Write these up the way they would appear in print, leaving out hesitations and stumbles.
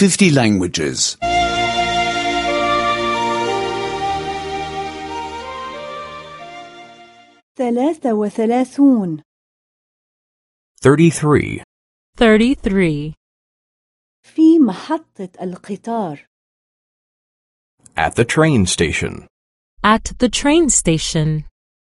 50 languages. 33 33. 33. في محطة القطار. At the train station. At the train station.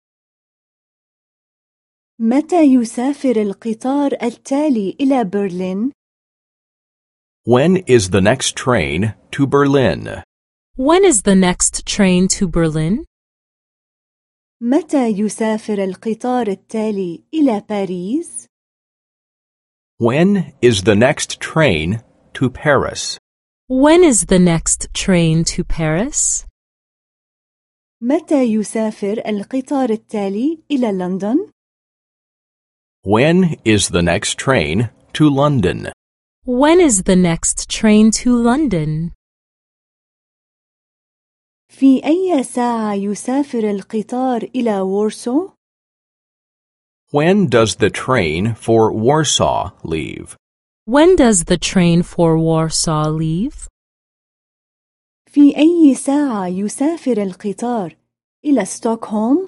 متى يسافر القطار التالي إلى برلين؟ When is the next train to Berlin? When is the next train to Berlin? متى يسافر القطار التالي إلى باريس؟ When is the next train to Paris? When is the next train to Paris? متى يسافر القطار التالي إلى لندن؟ When is the next train to London? When is the next train to London? في أي ساعة يسافر القطار إلى وورسو؟ When does the train for Warsaw leave? When does the train for Warsaw leave? في أي ساعة يسافر القطار إلى ستوكهولم؟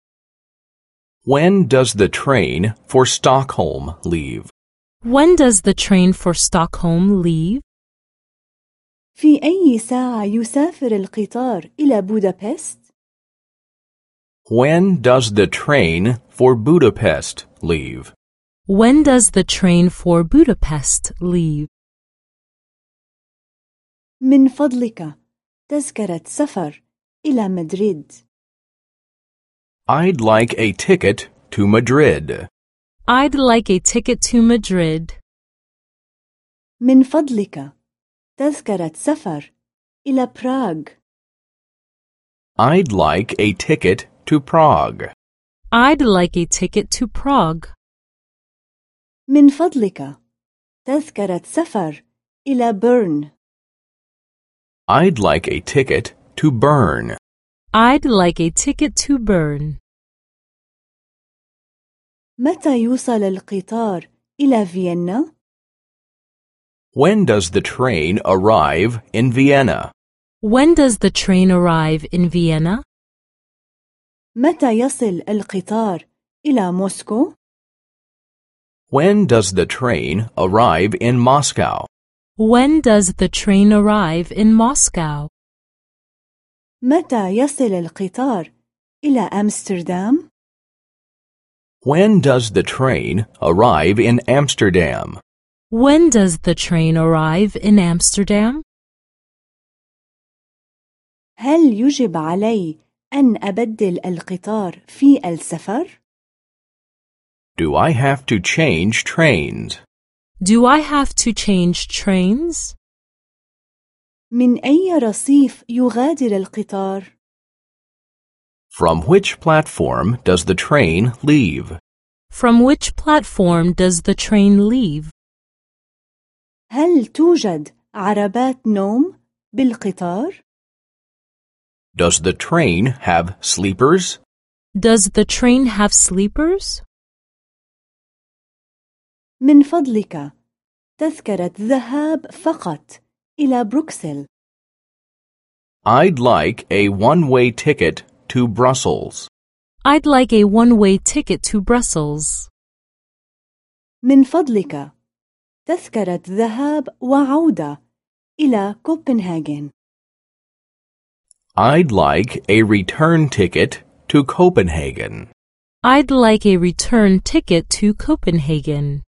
When does the train for Stockholm leave? When does the train for Stockholm leave? في أي ساعة يسافر القطار إلى بودابست؟ When does the train for Budapest leave? When does the train for Budapest leave? من فضلك تذكرة سفر إلى مدريد. I'd like a ticket to Madrid. I'd like a ticket to Madrid. من فضلك تذكرة سفر إلى براغ. I'd like a ticket to Prague. I'd like a ticket to Prague. من فضلك تذكرة سفر إلى بيرن. I'd like a ticket to Bern. I'd like a ticket to Bern. متى يوصل القطار إلى فيينا؟ When does the train arrive in Vienna? When does the train arrive in Vienna? متى يصل القطار إلى موسكو؟ When does the train arrive in Moscow? When does the train arrive in Moscow? متى يصل القطار إلى أمستردام؟ When does the train arrive in Amsterdam? When does the train arrive in Amsterdam? هل يجب علي أن أبدل القطار في السفر؟ Do I have to change trains? Do I have to change trains? من أي رصيف يغادر القطار؟ From which platform does the train leave? From which platform does the train leave? هل توجد عربات نوم بالقطار؟ Does the train have sleepers? Does the train have sleepers? من فضلك تذكرة ذهاب فقط إلى بروكسل. I'd like a one-way ticket to Brussels. I'd like a one-way ticket to Brussels. من فضلك تذكرة ذهاب وعودة إلى كوبنهاجن. I'd like a return ticket to Copenhagen. I'd like a return ticket to Copenhagen.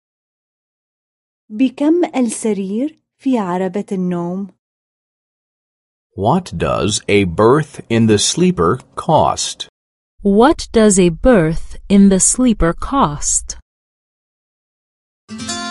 بكم السرير في عربة النوم؟ What does a berth in the sleeper cost? What does a berth in the sleeper cost?